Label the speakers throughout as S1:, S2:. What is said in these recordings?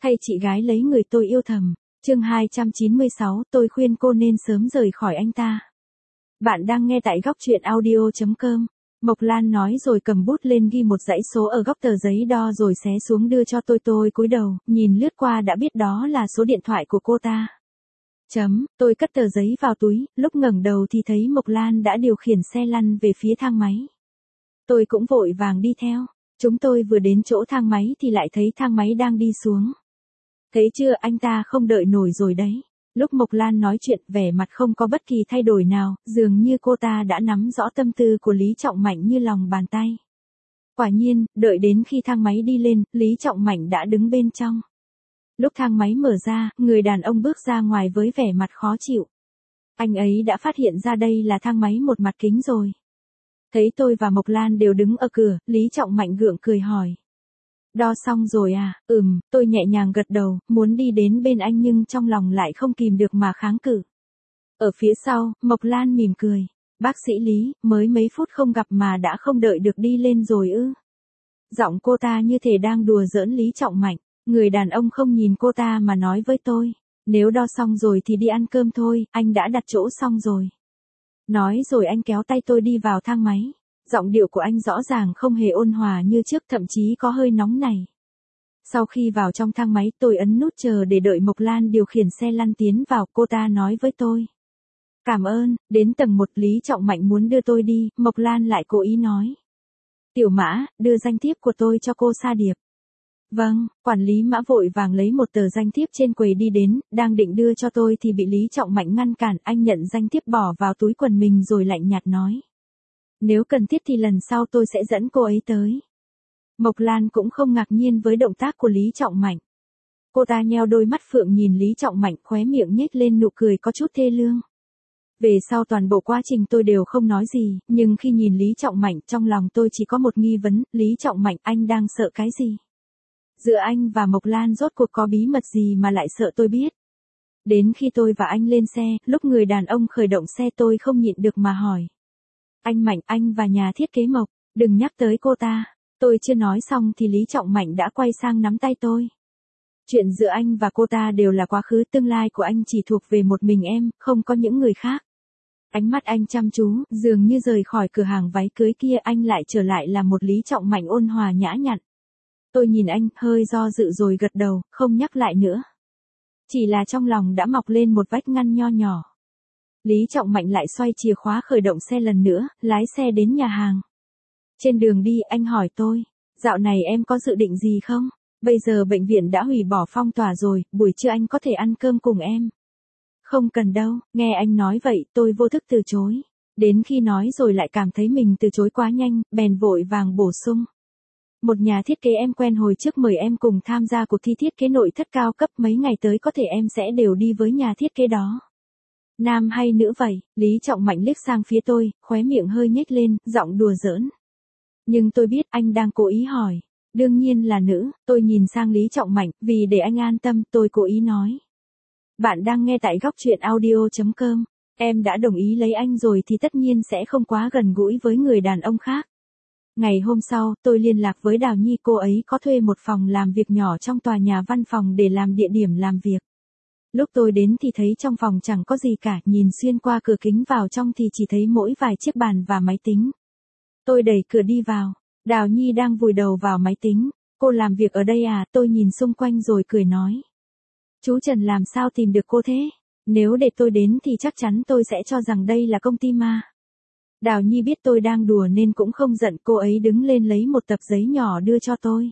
S1: Thay chị gái lấy người tôi yêu thầm. Chương 296, tôi khuyên cô nên sớm rời khỏi anh ta. Bạn đang nghe tại góc truyện audio.com. Mộc Lan nói rồi cầm bút lên ghi một dãy số ở góc tờ giấy đo rồi xé xuống đưa cho tôi cúi đầu, nhìn lướt qua đã biết đó là số điện thoại của cô ta. Tôi cất tờ giấy vào túi, lúc ngẩng đầu thì thấy Mộc Lan đã điều khiển xe lăn về phía thang máy. Tôi cũng vội vàng đi theo. Chúng tôi vừa đến chỗ thang máy thì lại thấy thang máy đang đi xuống. Thấy chưa, anh ta không đợi nổi rồi đấy. Lúc Mộc Lan nói chuyện, vẻ mặt không có bất kỳ thay đổi nào, dường như cô ta đã nắm rõ tâm tư của Lý Trọng Mạnh như lòng bàn tay. Quả nhiên, đợi đến khi thang máy đi lên, Lý Trọng Mạnh đã đứng bên trong. Lúc thang máy mở ra, người đàn ông bước ra ngoài với vẻ mặt khó chịu. Anh ấy đã phát hiện ra đây là thang máy một mặt kính rồi. Thấy tôi và Mộc Lan đều đứng ở cửa, Lý Trọng Mạnh gượng cười hỏi. Đo xong rồi à? Tôi nhẹ nhàng gật đầu, muốn đi đến bên anh nhưng trong lòng lại không kìm được mà kháng cự. Ở phía sau, Mộc Lan mỉm cười. Bác sĩ Lý, mới mấy phút không gặp mà đã không đợi được đi lên rồi ư? Giọng cô ta như thể đang đùa giỡn Lý Trọng Mạnh. Người đàn ông không nhìn cô ta mà nói với tôi. Nếu đo xong rồi thì đi ăn cơm thôi, anh đã đặt chỗ xong rồi. Nói rồi anh kéo tay tôi đi vào thang máy. Giọng điệu của anh rõ ràng không hề ôn hòa như trước, thậm chí có hơi nóng nảy. Sau khi vào trong thang máy, tôi ấn nút chờ để đợi Mộc Lan điều khiển xe lăn tiến vào. Cô ta nói với tôi. Cảm ơn. Đến tầng 1, Lý Trọng Mạnh muốn đưa tôi đi, Mộc Lan lại cố ý nói. Tiểu Mã, đưa danh thiếp của tôi cho cô Sa Điệp. Vâng, quản lý Mã vội vàng lấy một tờ danh thiếp trên quầy đi đến, đang định đưa cho tôi thì bị Lý Trọng Mạnh ngăn cản. Anh nhận danh thiếp bỏ vào túi quần mình rồi lạnh nhạt nói. Nếu cần thiết thì lần sau tôi sẽ dẫn cô ấy tới. Mộc Lan cũng không ngạc nhiên với động tác của Lý Trọng Mạnh. Cô ta nheo đôi mắt phượng nhìn Lý Trọng Mạnh, khóe miệng nhếch lên nụ cười có chút thê lương. Về sau toàn bộ quá trình tôi đều không nói gì, nhưng khi nhìn Lý Trọng Mạnh trong lòng tôi chỉ có một nghi vấn. Lý Trọng Mạnh, anh đang sợ cái gì? Giữa anh và Mộc Lan rốt cuộc có bí mật gì mà lại sợ tôi biết? Đến khi tôi và anh lên xe, lúc người đàn ông khởi động xe tôi không nhịn được mà hỏi. Anh Mạnh, anh và nhà thiết kế Mộc, đừng nhắc tới cô ta. Tôi chưa nói xong thì Lý Trọng Mạnh đã quay sang nắm tay tôi. Chuyện giữa anh và cô ta đều là quá khứ, tương lai của anh chỉ thuộc về một mình em, không có những người khác. Ánh mắt anh chăm chú, dường như rời khỏi cửa hàng váy cưới kia anh lại trở lại là một Lý Trọng Mạnh ôn hòa nhã nhặn. Tôi nhìn anh, hơi do dự rồi gật đầu, không nhắc lại nữa. Chỉ là trong lòng đã mọc lên một vách ngăn nho nhỏ. Lý Trọng Mạnh lại xoay chìa khóa khởi động xe lần nữa, lái xe đến nhà hàng. Trên đường đi anh hỏi tôi, dạo này em có dự định gì không? Bây giờ bệnh viện đã hủy bỏ phong tỏa rồi, buổi trưa anh có thể ăn cơm cùng em. Không cần đâu, nghe anh nói vậy tôi vô thức từ chối. Đến khi nói rồi lại cảm thấy mình từ chối quá nhanh, bèn vội vàng bổ sung. Một nhà thiết kế em quen hồi trước mời em cùng tham gia cuộc thi thiết kế nội thất cao cấp, mấy ngày tới có thể em sẽ đều đi với nhà thiết kế đó. Nam hay nữ vậy? Lý Trọng Mạnh liếc sang phía tôi, khóe miệng hơi nhếch lên, giọng đùa giỡn. Nhưng tôi biết anh đang cố ý hỏi. Đương nhiên là nữ. Tôi nhìn sang Lý Trọng Mạnh, vì để anh an tâm, tôi cố ý nói. Bạn đang nghe tại góc truyện audio.com. Em đã đồng ý lấy anh rồi thì tất nhiên sẽ không quá gần gũi với người đàn ông khác. Ngày hôm sau, tôi liên lạc với Đào Nhi, cô ấy có thuê một phòng làm việc nhỏ trong tòa nhà văn phòng để làm địa điểm làm việc. Lúc tôi đến thì thấy trong phòng chẳng có gì cả, nhìn xuyên qua cửa kính vào trong thì chỉ thấy mỗi vài chiếc bàn và máy tính. Tôi đẩy cửa đi vào, Đào Nhi đang vùi đầu vào máy tính. Cô làm việc ở đây à? Tôi nhìn xung quanh rồi cười nói. Chú Trần làm sao tìm được cô thế? Nếu để tôi đến thì chắc chắn tôi sẽ cho rằng đây là công ty ma. Đào Nhi biết tôi đang đùa nên cũng không giận, cô ấy đứng lên lấy một tập giấy nhỏ đưa cho tôi.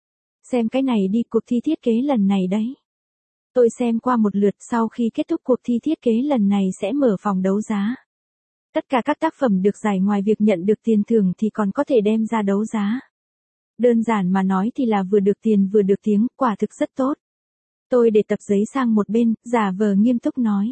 S1: Xem cái này đi, cuộc thi thiết kế lần này đấy. Tôi xem qua một lượt, sau khi kết thúc cuộc thi thiết kế lần này sẽ mở phòng đấu giá. Tất cả các tác phẩm được giải ngoài việc nhận được tiền thưởng thì còn có thể đem ra đấu giá. Đơn giản mà nói thì là vừa được tiền vừa được tiếng, quả thực rất tốt. Tôi để tập giấy sang một bên, giả vờ nghiêm túc nói.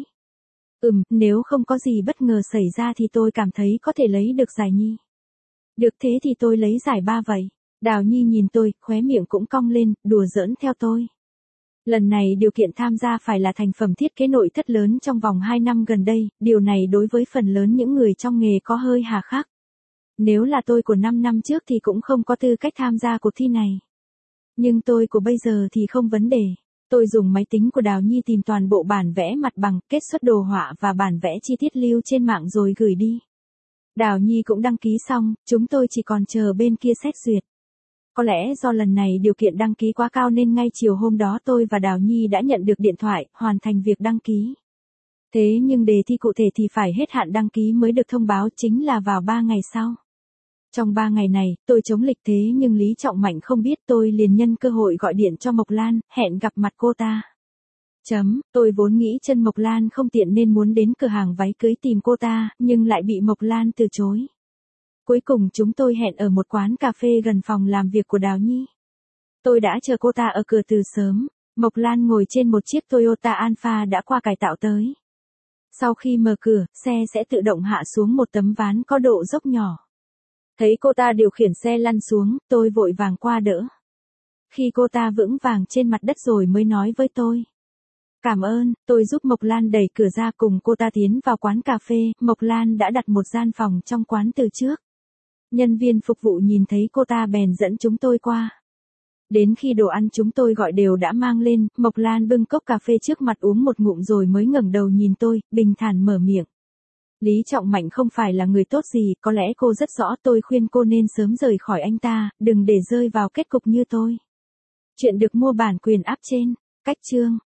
S1: Nếu không có gì bất ngờ xảy ra thì tôi cảm thấy có thể lấy được giải nhì. Được thế thì tôi lấy giải 3 vậy. Đào Nhi nhìn tôi, khóe miệng cũng cong lên, đùa giỡn theo tôi. Lần này điều kiện tham gia phải là thành phẩm thiết kế nội thất lớn trong vòng 2 năm gần đây, điều này đối với phần lớn những người trong nghề có hơi hà khắc. Nếu là tôi của 5 năm trước thì cũng không có tư cách tham gia cuộc thi này. Nhưng tôi của bây giờ thì không vấn đề. Tôi dùng máy tính của Đào Nhi tìm toàn bộ bản vẽ mặt bằng, kết xuất đồ họa và bản vẽ chi tiết lưu trên mạng rồi gửi đi. Đào Nhi cũng đăng ký xong, chúng tôi chỉ còn chờ bên kia xét duyệt. Có lẽ do lần này điều kiện đăng ký quá cao nên ngay chiều hôm đó tôi và Đào Nhi đã nhận được điện thoại, hoàn thành việc đăng ký. Thế nhưng đề thi cụ thể thì phải hết hạn đăng ký mới được thông báo, chính là vào 3 ngày sau. Trong 3 ngày này, tôi chống lịch thế nhưng Lý Trọng Mạnh không biết, tôi liền nhân cơ hội gọi điện cho Mộc Lan, hẹn gặp mặt cô ta. Tôi vốn nghĩ chân Mộc Lan không tiện nên muốn đến cửa hàng váy cưới tìm cô ta, nhưng lại bị Mộc Lan từ chối. Cuối cùng chúng tôi hẹn ở một quán cà phê gần phòng làm việc của Đào Nhi. Tôi đã chờ cô ta ở cửa từ sớm, Mộc Lan ngồi trên một chiếc Toyota Alphard đã qua cải tạo tới. Sau khi mở cửa, xe sẽ tự động hạ xuống một tấm ván có độ dốc nhỏ. Thấy cô ta điều khiển xe lăn xuống, tôi vội vàng qua đỡ. Khi cô ta vững vàng trên mặt đất rồi mới nói với tôi. Cảm ơn, tôi giúp Mộc Lan đẩy cửa ra cùng cô ta tiến vào quán cà phê. Mộc Lan đã đặt một gian phòng trong quán từ trước. Nhân viên phục vụ nhìn thấy cô ta bèn dẫn chúng tôi qua. Đến khi đồ ăn chúng tôi gọi đều đã mang lên, Mộc Lan bưng cốc cà phê trước mặt uống một ngụm rồi mới ngẩng đầu nhìn tôi, bình thản mở miệng. Lý Trọng Mạnh không phải là người tốt gì, có lẽ cô rất rõ, tôi khuyên cô nên sớm rời khỏi anh ta, đừng để rơi vào kết cục như tôi. Chuyện được mua bản quyền app trên cách chương